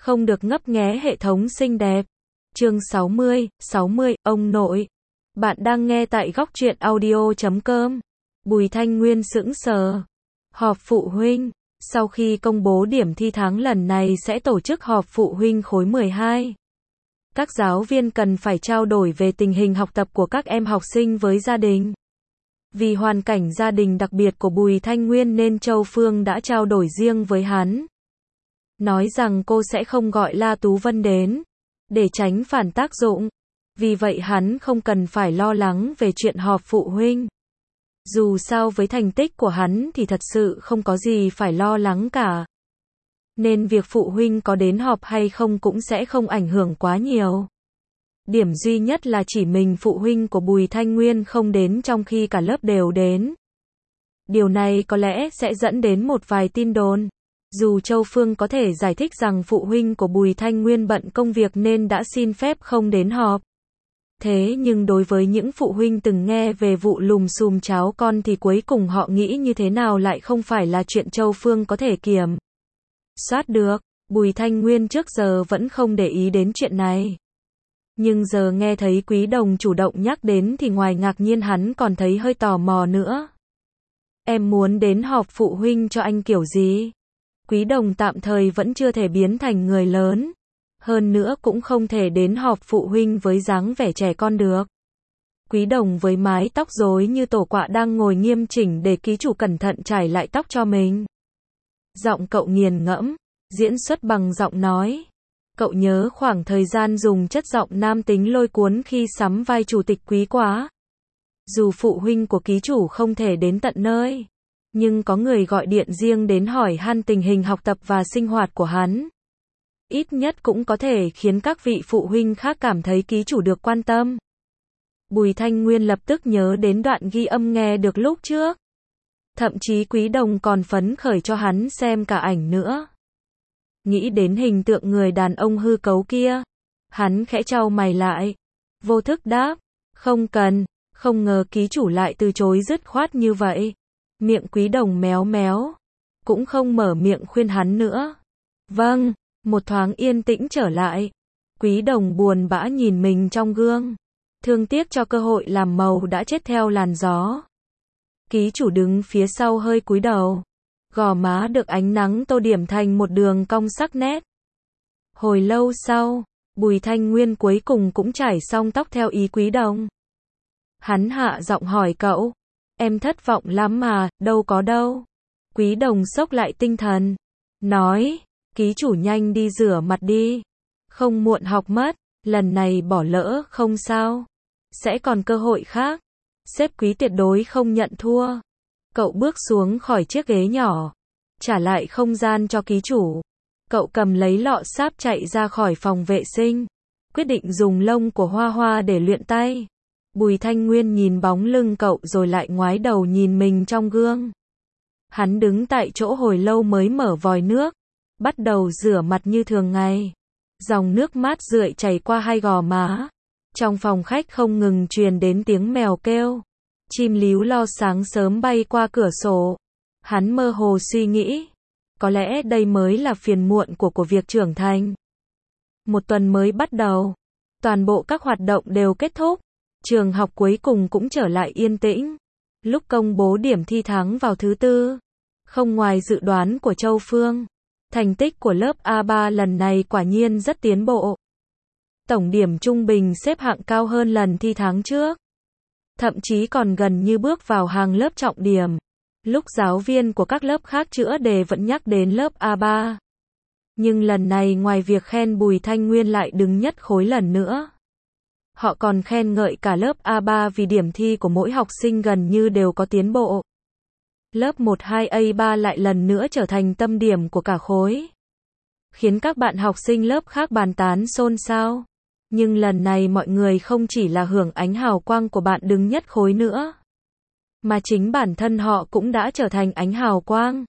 không được ngấp nghé hệ thống xinh đẹp. Chương 60, ông nội. Bạn đang nghe tại góc truyện audio.com. Bùi Thanh Nguyên sững sờ. Họp phụ huynh. Sau khi công bố điểm thi tháng lần này sẽ tổ chức họp phụ huynh khối 12. Các giáo viên cần phải trao đổi về tình hình học tập của các em học sinh với gia đình. Vì hoàn cảnh gia đình đặc biệt của Bùi Thanh Nguyên nên Châu Phương đã trao đổi riêng với hắn. Nói rằng cô sẽ không gọi La Tú Vân đến, để tránh phản tác dụng. Vì vậy hắn không cần phải lo lắng về chuyện họp phụ huynh. Dù sao với thành tích của hắn thì thật sự không có gì phải lo lắng cả. Nên việc phụ huynh có đến họp hay không cũng sẽ không ảnh hưởng quá nhiều. Điểm duy nhất là chỉ mình phụ huynh của Bùi Thanh Nguyên không đến trong khi cả lớp đều đến. Điều này có lẽ sẽ dẫn đến một vài tin đồn. Dù Châu Phương có thể giải thích rằng phụ huynh của Bùi Thanh Nguyên bận công việc nên đã xin phép không đến họp. Thế nhưng đối với những phụ huynh từng nghe về vụ lùm xùm cháo con thì cuối cùng họ nghĩ như thế nào lại không phải là chuyện Châu Phương có thể kiểm soát được. Bùi Thanh Nguyên trước giờ vẫn không để ý đến chuyện này. Nhưng giờ nghe thấy Quý Đồng chủ động nhắc đến thì ngoài ngạc nhiên hắn còn thấy hơi tò mò nữa. Em muốn đến họp phụ huynh cho anh kiểu gì? Quý Đồng tạm thời vẫn chưa thể biến thành người lớn. Hơn nữa cũng không thể đến họp phụ huynh với dáng vẻ trẻ con được. Quý Đồng với mái tóc rối như tổ quạ đang ngồi nghiêm chỉnh để ký chủ cẩn thận trải lại tóc cho mình. Giọng cậu nghiền ngẫm, diễn xuất bằng giọng nói. Cậu nhớ khoảng thời gian dùng chất giọng nam tính lôi cuốn khi sắm vai chủ tịch Quý quá. Dù phụ huynh của ký chủ không thể đến tận nơi, nhưng có người gọi điện riêng đến hỏi han tình hình học tập và sinh hoạt của hắn. Ít nhất cũng có thể khiến các vị phụ huynh khác cảm thấy ký chủ được quan tâm. Bùi Thanh Nguyên lập tức nhớ đến đoạn ghi âm nghe được lúc trước. Thậm chí Quý Đồng còn phấn khởi cho hắn xem cả ảnh nữa. Nghĩ đến hình tượng người đàn ông hư cấu kia, hắn khẽ chau mày lại. Vô thức đáp, không cần, không ngờ ký chủ lại từ chối dứt khoát như vậy. Miệng Quý Đồng méo méo, cũng không mở miệng khuyên hắn nữa. Vâng, một thoáng yên tĩnh trở lại. Quý Đồng buồn bã nhìn mình trong gương. Thương tiếc cho cơ hội làm màu đã chết theo làn gió. Ký chủ đứng phía sau hơi cúi đầu. Gò má được ánh nắng tô điểm thành một đường cong sắc nét. Hồi lâu sau, Bùi Thanh Nguyên cuối cùng cũng chải xong tóc theo ý Quý Đồng. Hắn hạ giọng hỏi cậu. Em thất vọng lắm mà, đâu có đâu. Quý Đồng xốc lại tinh thần. Nói, ký chủ nhanh đi rửa mặt đi. Không muộn học mất, lần này bỏ lỡ không sao. Sẽ còn cơ hội khác. Sếp Quý tuyệt đối không nhận thua. Cậu bước xuống khỏi chiếc ghế nhỏ, trả lại không gian cho ký chủ. Cậu cầm lấy lọ sáp chạy ra khỏi phòng vệ sinh, quyết định dùng lông của Hoa Hoa để luyện tay. Bùi Thanh Nguyên nhìn bóng lưng cậu rồi lại ngoái đầu nhìn mình trong gương. Hắn đứng tại chỗ hồi lâu mới mở vòi nước, bắt đầu rửa mặt như thường ngày. Dòng nước mát rượi chảy qua hai gò má. Trong phòng khách không ngừng truyền đến tiếng mèo kêu. Chim líu lo sáng sớm bay qua cửa sổ. Hắn mơ hồ suy nghĩ. Có lẽ đây mới là phiền muộn của việc trưởng thành. Một tuần mới bắt đầu. Toàn bộ các hoạt động đều kết thúc. Trường học cuối cùng cũng trở lại yên tĩnh. Lúc công bố điểm thi tháng vào thứ tư. Không ngoài dự đoán của Châu Phương. Thành tích của lớp A3 lần này quả nhiên rất tiến bộ. Tổng điểm trung bình xếp hạng cao hơn lần thi tháng trước. Thậm chí còn gần như bước vào hàng lớp trọng điểm. Lúc giáo viên của các lớp khác chữa đề vẫn nhắc đến lớp A3. Nhưng lần này ngoài việc khen Bùi Thanh Nguyên lại đứng nhất khối lần nữa. Họ còn khen ngợi cả lớp A3 vì điểm thi của mỗi học sinh gần như đều có tiến bộ. Lớp 12A3 lại lần nữa trở thành tâm điểm của cả khối. Khiến các bạn học sinh lớp khác bàn tán xôn xao. Nhưng lần này mọi người không chỉ là hưởng ánh hào quang của bạn đứng nhất khối nữa, mà chính bản thân họ cũng đã trở thành ánh hào quang.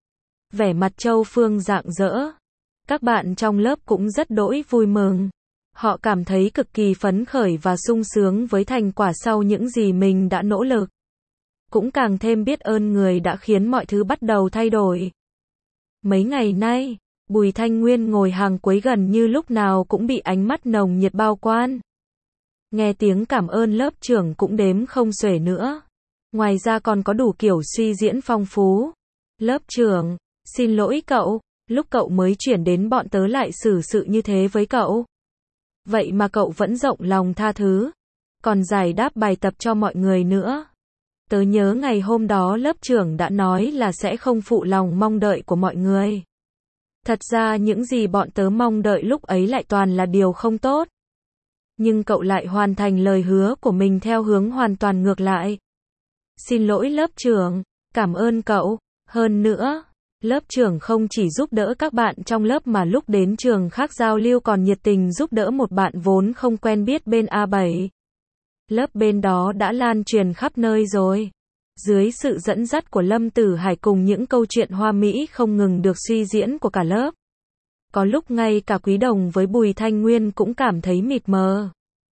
Vẻ mặt Châu Phương rạng rỡ. Các bạn trong lớp cũng rất đỗi vui mừng. Họ cảm thấy cực kỳ phấn khởi và sung sướng với thành quả sau những gì mình đã nỗ lực. Cũng càng thêm biết ơn người đã khiến mọi thứ bắt đầu thay đổi. Mấy ngày nay, Bùi Thanh Nguyên ngồi hàng cuối gần như lúc nào cũng bị ánh mắt nồng nhiệt bao quanh. Nghe tiếng cảm ơn lớp trưởng cũng đếm không xuể nữa. Ngoài ra còn có đủ kiểu suy diễn phong phú. Lớp trưởng, xin lỗi cậu, lúc cậu mới chuyển đến bọn tớ lại xử sự như thế với cậu. Vậy mà cậu vẫn rộng lòng tha thứ, còn giải đáp bài tập cho mọi người nữa. Tớ nhớ ngày hôm đó lớp trưởng đã nói là sẽ không phụ lòng mong đợi của mọi người. Thật ra những gì bọn tớ mong đợi lúc ấy lại toàn là điều không tốt. Nhưng cậu lại hoàn thành lời hứa của mình theo hướng hoàn toàn ngược lại. Xin lỗi lớp trưởng, cảm ơn cậu. Hơn nữa, lớp trưởng không chỉ giúp đỡ các bạn trong lớp mà lúc đến trường khác giao lưu còn nhiệt tình giúp đỡ một bạn vốn không quen biết bên A7. Lớp bên đó đã lan truyền khắp nơi rồi. Dưới sự dẫn dắt của Lâm Tử Hải cùng những câu chuyện hoa mỹ không ngừng được suy diễn của cả lớp. Có lúc ngay cả Quý Đồng với Bùi Thanh Nguyên cũng cảm thấy mịt mờ.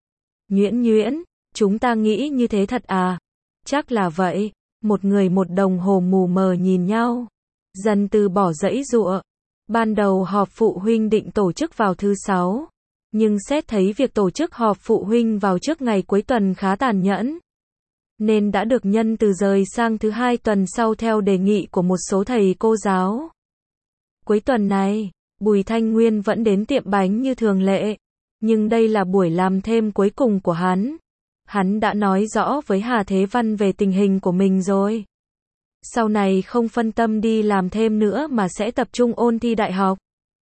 Nhuyễn, chúng ta nghĩ như thế thật à? Chắc là vậy. Một người một đồng hồ mù mờ nhìn nhau. Dần từ bỏ giãy giụa. Ban đầu họp phụ huynh định tổ chức vào thứ 6. Nhưng xét thấy việc tổ chức họp phụ huynh vào trước ngày cuối tuần khá tàn nhẫn. Nên đã được nhân từ rời sang thứ 2 tuần sau theo đề nghị của một số thầy cô giáo. Cuối tuần này, Bùi Thanh Nguyên vẫn đến tiệm bánh như thường lệ. Nhưng đây là buổi làm thêm cuối cùng của hắn. Hắn đã nói rõ với Hà Thế Văn về tình hình của mình rồi. Sau này không phân tâm đi làm thêm nữa mà sẽ tập trung ôn thi đại học.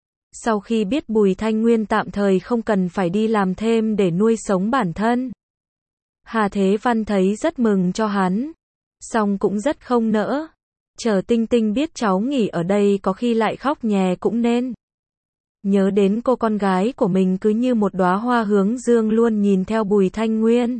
Sau khi biết Bùi Thanh Nguyên tạm thời không cần phải đi làm thêm để nuôi sống bản thân, Hà Thế Văn thấy rất mừng cho hắn. Song cũng rất không nỡ. Chờ Tinh Tinh biết cháu nghỉ ở đây có khi lại khóc nhè cũng nên. Nhớ đến cô con gái của mình cứ như một đóa hoa hướng dương luôn nhìn theo Bùi Thanh Nguyên.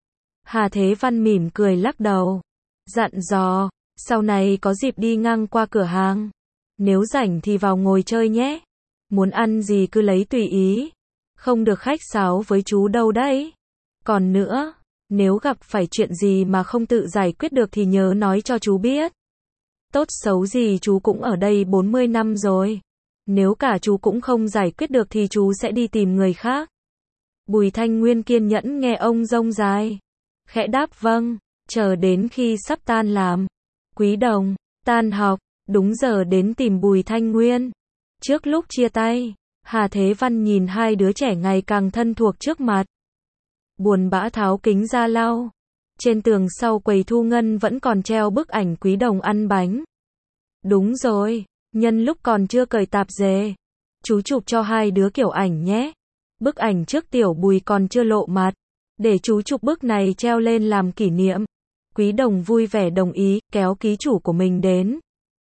Hà Thế Văn mỉm cười lắc đầu. Dặn dò, sau này có dịp đi ngang qua cửa hàng. Nếu rảnh thì vào ngồi chơi nhé. Muốn ăn gì cứ lấy tùy ý. Không được khách sáo với chú đâu đấy. Còn nữa, nếu gặp phải chuyện gì mà không tự giải quyết được thì nhớ nói cho chú biết. Tốt xấu gì chú cũng ở đây 40 năm rồi. Nếu cả chú cũng không giải quyết được thì chú sẽ đi tìm người khác. Bùi Thanh Nguyên kiên nhẫn nghe ông rông dài. Khẽ đáp vâng, chờ đến khi sắp tan làm. Quý Đồng, tan học, đúng giờ đến tìm Bùi Thanh Nguyên. Trước lúc chia tay, Hà Thế Văn nhìn hai đứa trẻ ngày càng thân thuộc trước mặt. Buồn bã tháo kính ra lau. Trên tường sau quầy thu ngân vẫn còn treo bức ảnh Quý Đồng ăn bánh. Đúng rồi, nhân lúc còn chưa cởi tạp dề, chú chụp cho hai đứa kiểu ảnh nhé. Bức ảnh trước tiểu Bùi còn chưa lộ mặt. Để chú chụp bức này treo lên làm kỷ niệm. Quý Đồng vui vẻ đồng ý, kéo ký chủ của mình đến.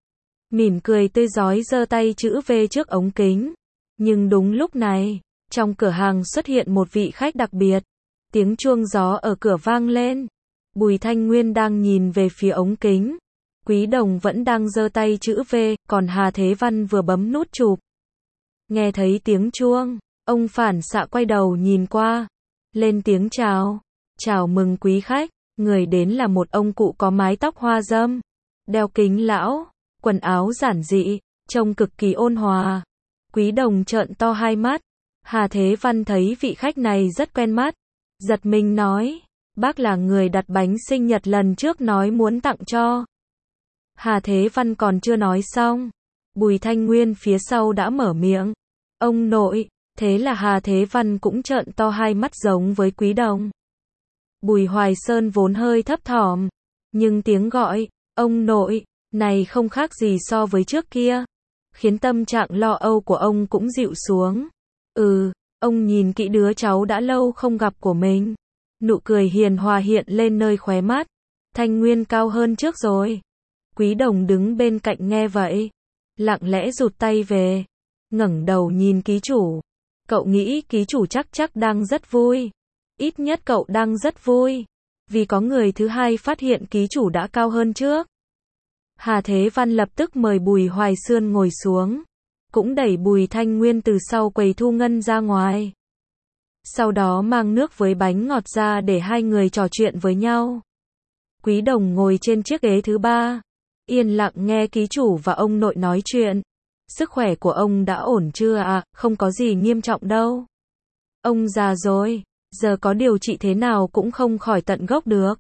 Mỉm cười tươi rói giơ tay chữ V trước ống kính. Nhưng đúng lúc này, trong cửa hàng xuất hiện một vị khách đặc biệt. Tiếng chuông gió ở cửa vang lên. Bùi Thanh Nguyên đang nhìn về phía ống kính. Quý Đồng vẫn đang giơ tay chữ V, còn Hà Thế Văn vừa bấm nút chụp. Nghe thấy tiếng chuông, ông phản xạ quay đầu nhìn qua. Lên tiếng chào. Chào mừng quý khách. Người đến là một ông cụ có mái tóc hoa râm, đeo kính lão, quần áo giản dị, trông cực kỳ ôn hòa. Quý Đồng trợn to hai mắt. Hà Thế Văn thấy vị khách này rất quen mắt. Giật mình nói, bác là người đặt bánh sinh nhật lần trước nói muốn tặng cho. Hà Thế Văn còn chưa nói xong. Bùi Thanh Nguyên phía sau đã mở miệng. Ông nội, thế là Hà Thế Văn cũng trợn to hai mắt giống với Quý Đồng. Bùi Hoài Sơn vốn hơi thấp thỏm, nhưng tiếng gọi, ông nội, này không khác gì so với trước kia, khiến tâm trạng lo âu của ông cũng dịu xuống. Ông nhìn kỹ đứa cháu đã lâu không gặp của mình. Nụ cười hiền hòa hiện lên nơi khóe mắt. Thanh Nguyên cao hơn trước rồi. Quý Đồng đứng bên cạnh nghe vậy, lặng lẽ rụt tay về, ngẩng đầu nhìn ký chủ. Cậu nghĩ ký chủ chắc đang rất vui. Ít nhất cậu đang rất vui, vì có người thứ hai phát hiện ký chủ đã cao hơn trước. Hà Thế Văn lập tức mời Bùi Hoài Sơn ngồi xuống, cũng đẩy Bùi Thanh Nguyên từ sau quầy thu ngân ra ngoài. Sau đó mang nước với bánh ngọt ra để hai người trò chuyện với nhau. Quý Đồng ngồi trên chiếc ghế thứ 3, yên lặng nghe ký chủ và ông nội nói chuyện. Sức khỏe của ông đã ổn chưa ạ? Không có gì nghiêm trọng đâu. Ông già rồi, giờ có điều trị thế nào cũng không khỏi tận gốc được.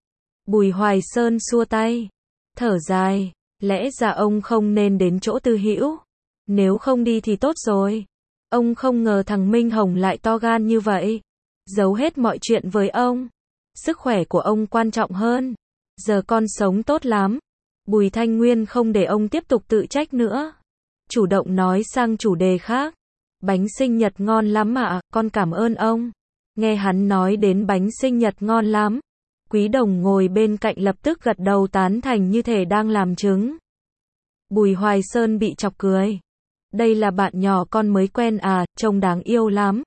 Bùi Hoài Sơn xua tay, thở dài, lẽ ra ông không nên đến chỗ Tư Hữu. Nếu không đi thì tốt rồi. Ông không ngờ thằng Minh Hồng lại to gan như vậy. Giấu hết mọi chuyện với ông. Sức khỏe của ông quan trọng hơn. Giờ con sống tốt lắm. Bùi Thanh Nguyên không để ông tiếp tục tự trách nữa. Chủ động nói sang chủ đề khác. Bánh sinh nhật ngon lắm ạ, con cảm ơn ông. Nghe hắn nói đến bánh sinh nhật ngon lắm. Quý Đồng ngồi bên cạnh lập tức gật đầu tán thành như thể đang làm chứng. Bùi Hoài Sơn bị chọc cười. Đây là bạn nhỏ con mới quen à, trông đáng yêu lắm.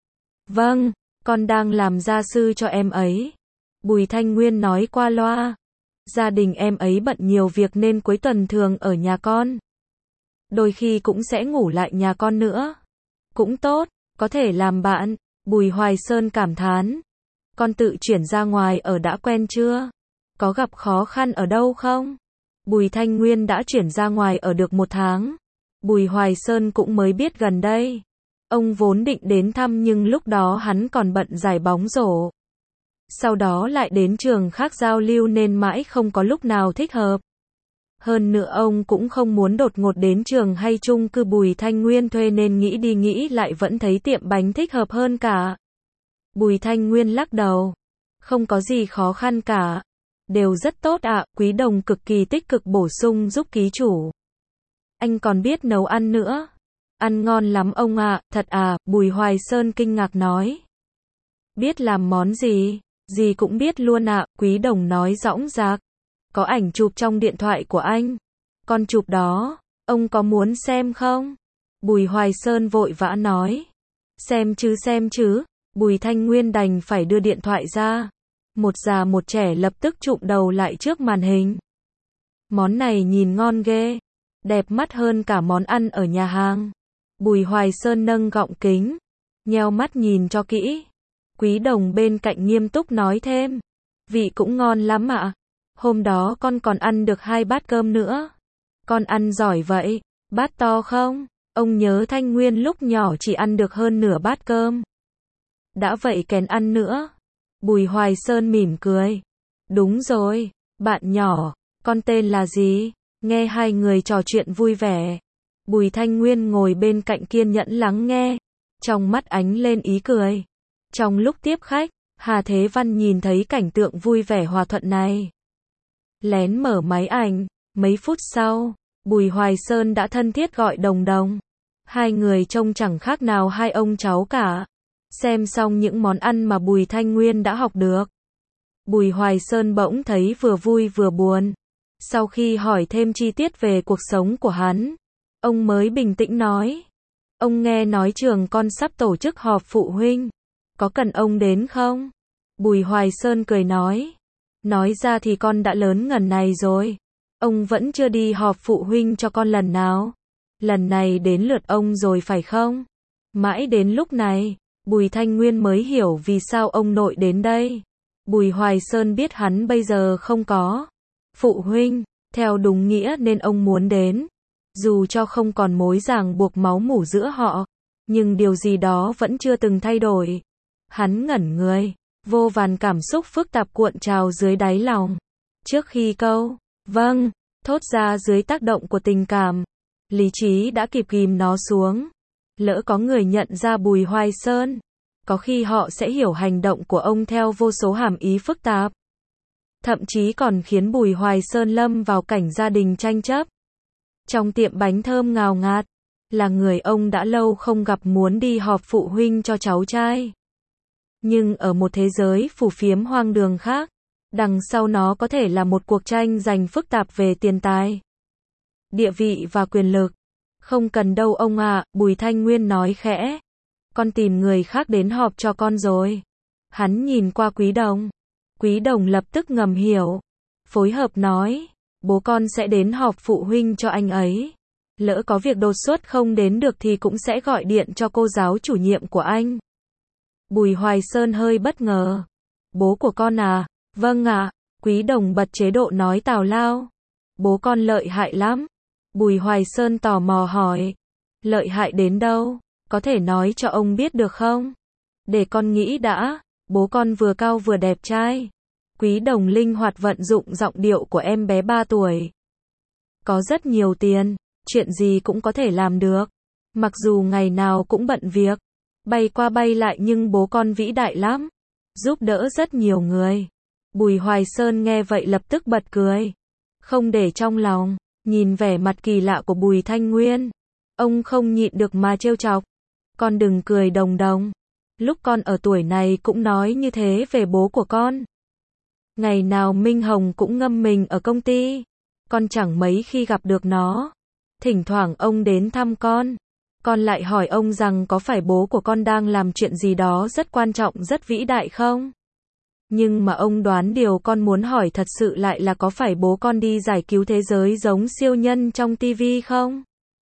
Vâng, con đang làm gia sư cho em ấy. Bùi Thanh Nguyên nói qua loa. Gia đình em ấy bận nhiều việc nên cuối tuần thường ở nhà con. Đôi khi cũng sẽ ngủ lại nhà con nữa. Cũng tốt, có thể làm bạn. Bùi Hoài Sơn cảm thán. Con tự chuyển ra ngoài ở đã quen chưa? Có gặp khó khăn ở đâu không? Bùi Thanh Nguyên đã chuyển ra ngoài ở được 1 tháng. Bùi Hoài Sơn cũng mới biết gần đây. Ông vốn định đến thăm nhưng lúc đó hắn còn bận giải bóng rổ. Sau đó lại đến trường khác giao lưu nên mãi không có lúc nào thích hợp. Hơn nữa ông cũng không muốn đột ngột đến trường hay chung cư Bùi Thanh Nguyên thuê nên nghĩ đi nghĩ lại vẫn thấy tiệm bánh thích hợp hơn cả. Bùi Thanh Nguyên lắc đầu. Không có gì khó khăn cả. Đều rất tốt ạ, Quý Đồng cực kỳ tích cực bổ sung giúp ký chủ. Anh còn biết nấu ăn nữa. Ăn ngon lắm ông ạ, thật à, Bùi Hoài Sơn kinh ngạc nói. Biết làm món gì? Gì cũng biết luôn ạ, Quý Đồng nói dõng dạc. Có ảnh chụp trong điện thoại của anh. Con chụp đó, ông có muốn xem không? Bùi Hoài Sơn vội vã nói. Xem chứ. Bùi Thanh Nguyên đành phải đưa điện thoại ra. Một già một trẻ lập tức chụm đầu lại trước màn hình. Món này nhìn ngon ghê. Đẹp mắt hơn cả món ăn ở nhà hàng. Bùi Hoài Sơn nâng gọng kính. Nheo mắt nhìn cho kỹ. Quý Đồng bên cạnh nghiêm túc nói thêm. Vị cũng ngon lắm ạ. Hôm đó con còn ăn được 2 bát cơm nữa. Con ăn giỏi vậy. Bát to không? Ông nhớ Thanh Nguyên lúc nhỏ chỉ ăn được hơn nửa bát cơm. Đã vậy kén ăn nữa. Bùi Hoài Sơn mỉm cười. Đúng rồi, bạn nhỏ, con tên là gì? Nghe hai người trò chuyện vui vẻ. Bùi Thanh Nguyên ngồi bên cạnh kiên nhẫn lắng nghe. Trong mắt ánh lên ý cười. Trong lúc tiếp khách, Hà Thế Văn nhìn thấy cảnh tượng vui vẻ hòa thuận này. Lén mở máy ảnh. Mấy phút sau, Bùi Hoài Sơn đã thân thiết gọi Đồng Đồng. Hai người trông chẳng khác nào hai ông cháu cả. Xem xong những món ăn mà Bùi Thanh Nguyên đã học được. Bùi Hoài Sơn bỗng thấy vừa vui vừa buồn. Sau khi hỏi thêm chi tiết về cuộc sống của hắn, ông mới bình tĩnh nói. Ông nghe nói trường con sắp tổ chức họp phụ huynh. Có cần ông đến không? Bùi Hoài Sơn cười nói. Nói ra thì con đã lớn ngần này rồi. Ông vẫn chưa đi họp phụ huynh cho con lần nào. Lần này đến lượt ông rồi phải không? Mãi đến lúc này, Bùi Thanh Nguyên mới hiểu vì sao ông nội đến đây. Bùi Hoài Sơn biết hắn bây giờ không có phụ huynh, theo đúng nghĩa nên ông muốn đến. Dù cho không còn mối ràng buộc máu mủ giữa họ, nhưng điều gì đó vẫn chưa từng thay đổi. Hắn ngẩn người, vô vàn cảm xúc phức tạp cuộn trào dưới đáy lòng. Trước khi câu, vâng, thốt ra dưới tác động của tình cảm, lý trí đã kịp ghim nó xuống. Lỡ có người nhận ra Bùi Hoài Sơn, có khi họ sẽ hiểu hành động của ông theo vô số hàm ý phức tạp. Thậm chí còn khiến Bùi Hoài Sơn lâm vào cảnh gia đình tranh chấp. Trong tiệm bánh thơm ngào ngạt, là người ông đã lâu không gặp muốn đi họp phụ huynh cho cháu trai. Nhưng ở một thế giới phù phiếm hoang đường khác, đằng sau nó có thể là một cuộc tranh giành phức tạp về tiền tài, địa vị và quyền lực. Không cần đâu ông ạ, Bùi Thanh Nguyên nói khẽ. Con tìm người khác đến họp cho con rồi. Hắn nhìn qua Quý Đồng. Quý Đồng lập tức ngầm hiểu. Phối hợp nói. Bố con sẽ đến họp phụ huynh cho anh ấy. Lỡ có việc đột xuất không đến được thì cũng sẽ gọi điện cho cô giáo chủ nhiệm của anh. Bùi Hoài Sơn hơi bất ngờ. Bố của con à? Vâng ạ. Quý Đồng bật chế độ nói tào lao. Bố con lợi hại lắm. Bùi Hoài Sơn tò mò hỏi. Lợi hại đến đâu? Có thể nói cho ông biết được không? Để con nghĩ đã, bố con vừa cao vừa đẹp trai. Quý Đồng linh hoạt vận dụng giọng điệu của em bé 3 tuổi. Có rất nhiều tiền, chuyện gì cũng có thể làm được. Mặc dù ngày nào cũng bận việc, bay qua bay lại nhưng bố con vĩ đại lắm. Giúp đỡ rất nhiều người. Bùi Hoài Sơn nghe vậy lập tức bật cười. Không để trong lòng, nhìn vẻ mặt kỳ lạ của Bùi Thanh Nguyên. Ông không nhịn được mà trêu chọc. Con đừng cười Đồng Đồng. Lúc con ở tuổi này cũng nói như thế về bố của con. Ngày nào Minh Hồng cũng ngâm mình ở công ty. Con chẳng mấy khi gặp được nó. Thỉnh thoảng ông đến thăm con lại hỏi ông rằng có phải bố của con đang làm chuyện gì đó rất quan trọng rất vĩ đại không? Nhưng mà ông đoán điều con muốn hỏi thật sự lại là có phải bố con đi giải cứu thế giới giống siêu nhân trong TV không?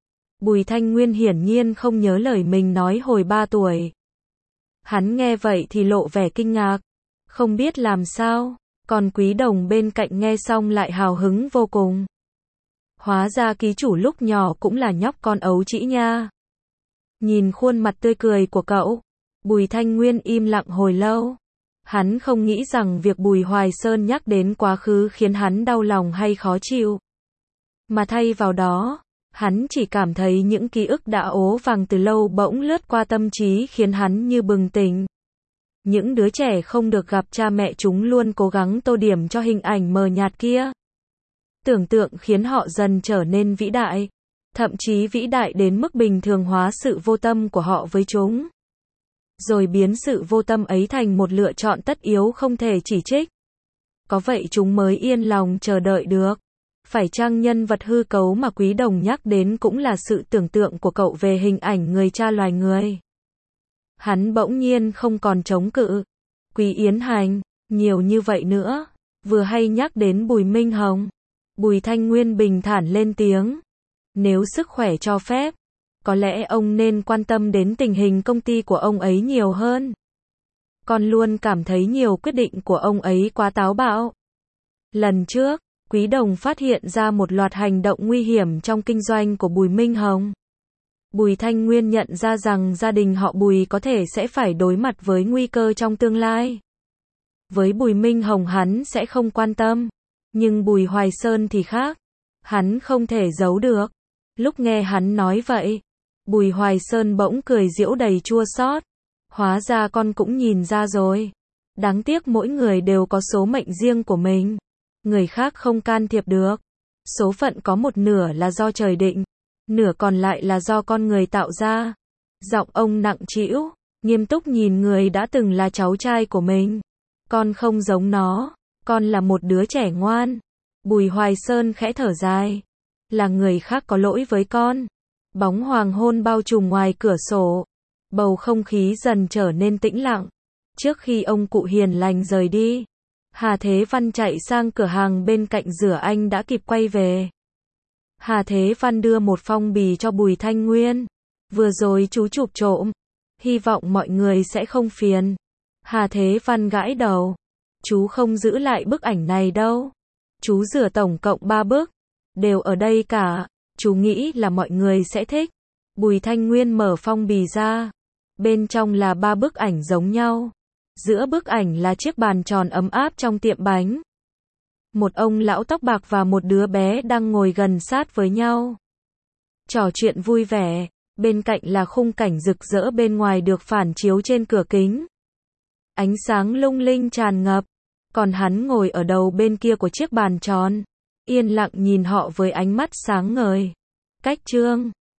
Bùi Thanh Nguyên hiển nhiên không nhớ lời mình nói hồi 3 tuổi. Hắn nghe vậy thì lộ vẻ kinh ngạc, không biết làm sao, còn Quý Đồng bên cạnh nghe xong lại hào hứng vô cùng. Hóa ra ký chủ lúc nhỏ cũng là nhóc con ấu trĩ nha. Nhìn khuôn mặt tươi cười của cậu, Bùi Thanh Nguyên im lặng hồi lâu. Hắn không nghĩ rằng việc Bùi Hoài Sơn nhắc đến quá khứ khiến hắn đau lòng hay khó chịu. Mà thay vào đó, hắn chỉ cảm thấy những ký ức đã ố vàng từ lâu bỗng lướt qua tâm trí khiến hắn như bừng tỉnh. Những đứa trẻ không được gặp cha mẹ chúng luôn cố gắng tô điểm cho hình ảnh mờ nhạt kia. Tưởng tượng khiến họ dần trở nên vĩ đại. Thậm chí vĩ đại đến mức bình thường hóa sự vô tâm của họ với chúng. Rồi biến sự vô tâm ấy thành một lựa chọn tất yếu không thể chỉ trích. Có vậy chúng mới yên lòng chờ đợi được. Phải chăng nhân vật hư cấu mà Quý Đồng nhắc đến cũng là sự tưởng tượng của cậu về hình ảnh người cha loài người? Hắn bỗng nhiên không còn chống cự. Quý Yến Hành, nhiều như vậy nữa. Vừa hay nhắc đến Bùi Minh Hồng. Bùi Thanh Nguyên bình thản lên tiếng. Nếu sức khỏe cho phép, có lẽ ông nên quan tâm đến tình hình công ty của ông ấy nhiều hơn. Con luôn cảm thấy nhiều quyết định của ông ấy quá táo bạo. Lần trước, Quý Đồng phát hiện ra một loạt hành động nguy hiểm trong kinh doanh của Bùi Minh Hồng. Bùi Thanh Nguyên nhận ra rằng gia đình họ Bùi có thể sẽ phải đối mặt với nguy cơ trong tương lai. Với Bùi Minh Hồng hắn sẽ không quan tâm, nhưng Bùi Hoài Sơn thì khác. Hắn không thể giấu được. Lúc nghe hắn nói vậy, Bùi Hoài Sơn bỗng cười giễu đầy chua xót. Hóa ra con cũng nhìn ra rồi. Đáng tiếc mỗi người đều có số mệnh riêng của mình. Người khác không can thiệp được. Số phận có một nửa là do trời định, nửa còn lại là do con người tạo ra. Giọng ông nặng trĩu, nghiêm túc nhìn người đã từng là cháu trai của mình. Con không giống nó, con là một đứa trẻ ngoan. Bùi Hoài Sơn khẽ thở dài. Là người khác có lỗi với con. Bóng hoàng hôn bao trùm ngoài cửa sổ. Bầu không khí dần trở nên tĩnh lặng. Trước khi ông cụ hiền lành rời đi, Hà Thế Văn chạy sang cửa hàng bên cạnh rửa anh đã kịp quay về. Hà Thế Văn đưa một phong bì cho Bùi Thanh Nguyên. Vừa rồi chú chụp trộm. Hy vọng mọi người sẽ không phiền. Hà Thế Văn gãi đầu. Chú không giữ lại bức ảnh này đâu. Chú rửa tổng cộng 3 bức. Đều ở đây cả. Chú nghĩ là mọi người sẽ thích. Bùi Thanh Nguyên mở phong bì ra. Bên trong là 3 bức ảnh giống nhau. Giữa bức ảnh là chiếc bàn tròn ấm áp trong tiệm bánh. Một ông lão tóc bạc và một đứa bé đang ngồi gần sát với nhau. Trò chuyện vui vẻ. Bên cạnh là khung cảnh rực rỡ bên ngoài được phản chiếu trên cửa kính. Ánh sáng lung linh tràn ngập. Còn hắn ngồi ở đầu bên kia của chiếc bàn tròn. Yên lặng nhìn họ với ánh mắt sáng ngời. Cách chương